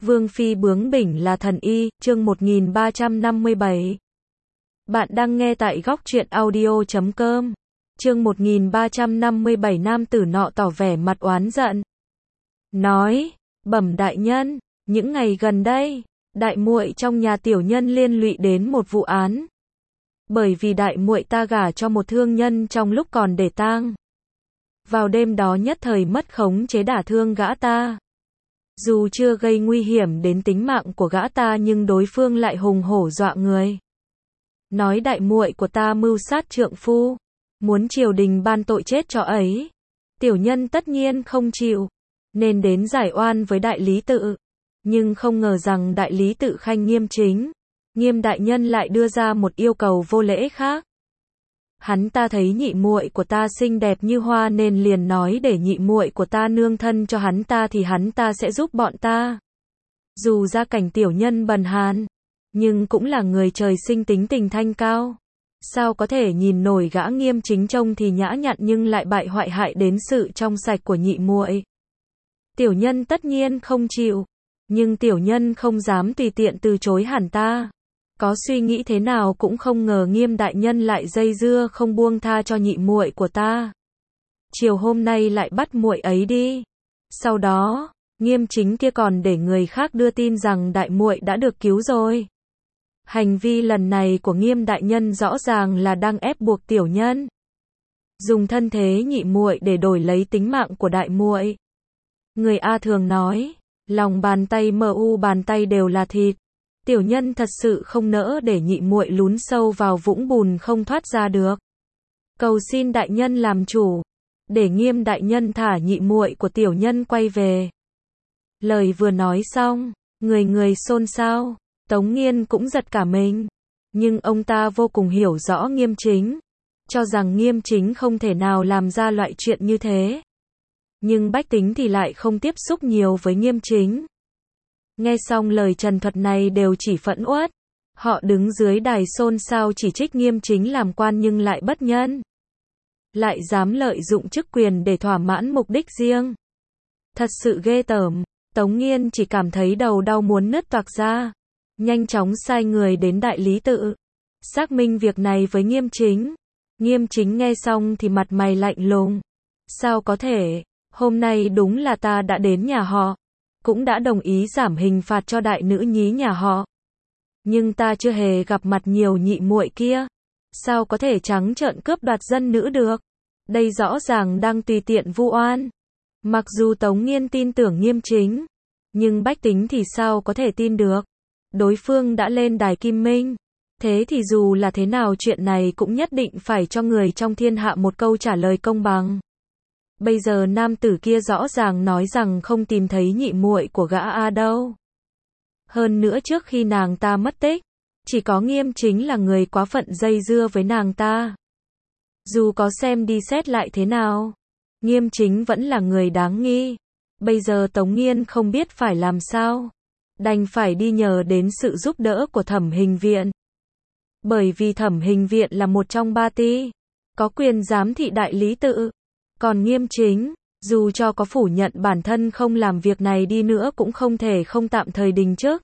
Vương phi bướng bỉnh là thần y, chương 1357. Bạn đang nghe tại góc truyện audio.com. Chương 1357 nam tử nọ tỏ vẻ mặt oán giận. Nói, bẩm đại nhân, những ngày gần đây, đại muội trong nhà tiểu nhân liên lụy đến một vụ án. Bởi vì đại muội ta gả cho một thương nhân trong lúc còn để tang. Vào đêm đó nhất thời mất khống chế đả thương gã ta. Dù chưa gây nguy hiểm đến tính mạng của gã ta nhưng đối phương lại hùng hổ dọa người. Nói đại muội của ta mưu sát trượng phu, muốn triều đình ban tội chết cho ấy. Tiểu nhân tất nhiên không chịu, nên đến giải oan với đại lý tự. Nhưng không ngờ rằng đại lý tự khanh Nghiêm Chính, Nghiêm đại nhân lại đưa ra một yêu cầu vô lễ khác. Hắn ta thấy nhị muội của ta xinh đẹp như hoa nên liền nói để nhị muội của ta nương thân cho hắn ta thì hắn ta sẽ giúp bọn ta. Dù gia cảnh tiểu nhân bần hàn, nhưng cũng là người trời sinh tính tình thanh cao. Sao có thể nhìn nổi gã Nghiêm Chính trông thì nhã nhặn nhưng lại bại hoại hại đến sự trong sạch của nhị muội. Tiểu nhân tất nhiên không chịu, nhưng tiểu nhân không dám tùy tiện từ chối hắn ta. Có suy nghĩ thế nào cũng không ngờ Nghiêm đại nhân lại dây dưa không buông tha cho nhị muội của ta. Chiều hôm nay lại bắt muội ấy đi. Sau đó, Nghiêm Chính kia còn để người khác đưa tin rằng đại muội đã được cứu rồi. Hành vi lần này của Nghiêm đại nhân rõ ràng là đang ép buộc tiểu nhân dùng thân thế nhị muội để đổi lấy tính mạng của đại muội. Người A thường nói, lòng bàn tay bàn tay đều là thịt. Tiểu nhân thật sự không nỡ để nhị muội lún sâu vào vũng bùn không thoát ra được. Cầu xin đại nhân làm chủ, để Nghiêm đại nhân thả nhị muội của tiểu nhân quay về. Lời vừa nói xong, người xôn xao, Tống Nghiên cũng giật cả mình. Nhưng ông ta vô cùng hiểu rõ Nghiêm Chính, cho rằng Nghiêm Chính không thể nào làm ra loại chuyện như thế. Nhưng bách tính thì lại không tiếp xúc nhiều với Nghiêm Chính. Nghe xong lời trần thuật này đều chỉ phẫn uất. Họ đứng dưới đài xôn xao chỉ trích Nghiêm Chính làm quan nhưng lại bất nhân. Lại dám lợi dụng chức quyền để thỏa mãn mục đích riêng. Thật sự ghê tởm. Tống Nghiên chỉ cảm thấy đầu đau muốn nứt toạc ra. Nhanh chóng sai người đến đại lý tự, xác minh việc này với Nghiêm Chính. Nghiêm Chính nghe xong thì mặt mày lạnh lùng. Sao có thể, hôm nay đúng là ta đã đến nhà họ, cũng đã đồng ý giảm hình phạt cho đại nữ nhí nhà họ. Nhưng ta chưa hề gặp mặt nhiều nhị muội kia. Sao có thể trắng trợn cướp đoạt dân nữ được? Đây rõ ràng đang tùy tiện vu oan. Mặc dù Tống Nghiên tin tưởng Nghiêm Chính, nhưng bách tính thì sao có thể tin được? Đối phương đã lên đài Kim Minh. Thế thì dù là thế nào chuyện này cũng nhất định phải cho người trong thiên hạ một câu trả lời công bằng. Bây giờ nam tử kia rõ ràng nói rằng không tìm thấy nhị muội của gã A đâu. Hơn nữa trước khi nàng ta mất tích, chỉ có Nghiêm Chính là người quá phận dây dưa với nàng ta. Dù có xem đi xét lại thế nào, Nghiêm Chính vẫn là người đáng nghi. Bây giờ Tống Nghiên không biết phải làm sao, đành phải đi nhờ đến sự giúp đỡ của Thẩm Hình Viện. Bởi vì Thẩm Hình Viện là một trong ba ty, có quyền giám thị đại lý tự. Còn Nghiêm Chính, dù cho có phủ nhận bản thân không làm việc này đi nữa cũng không thể không tạm thời đình chức,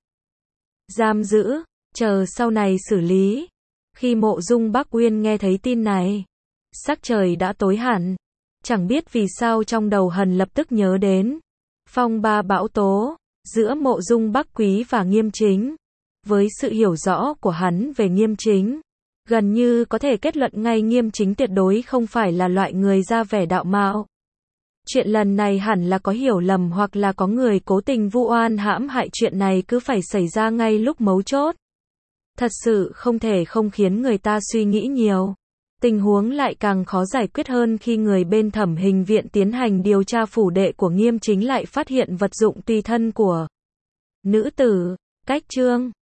giam giữ, chờ sau này xử lý. Khi Mộ Dung Bắc Uyên nghe thấy tin này, sắc trời đã tối hẳn. Chẳng biết vì sao trong đầu hắn lập tức nhớ đến phong ba bão tố giữa Mộ Dung Bắc Quý và Nghiêm Chính. Với sự hiểu rõ của hắn về Nghiêm Chính, gần như có thể kết luận ngay Nghiêm Chính tuyệt đối không phải là loại người ra vẻ đạo mạo. Chuyện lần này hẳn là có hiểu lầm hoặc là có người cố tình vu oan hãm hại, chuyện này cứ phải xảy ra ngay lúc mấu chốt. Thật sự không thể không khiến người ta suy nghĩ nhiều. Tình huống lại càng khó giải quyết hơn khi người bên Thẩm Hình Viện tiến hành điều tra phủ đệ của Nghiêm Chính lại phát hiện vật dụng tùy thân của nữ tử. Cách chương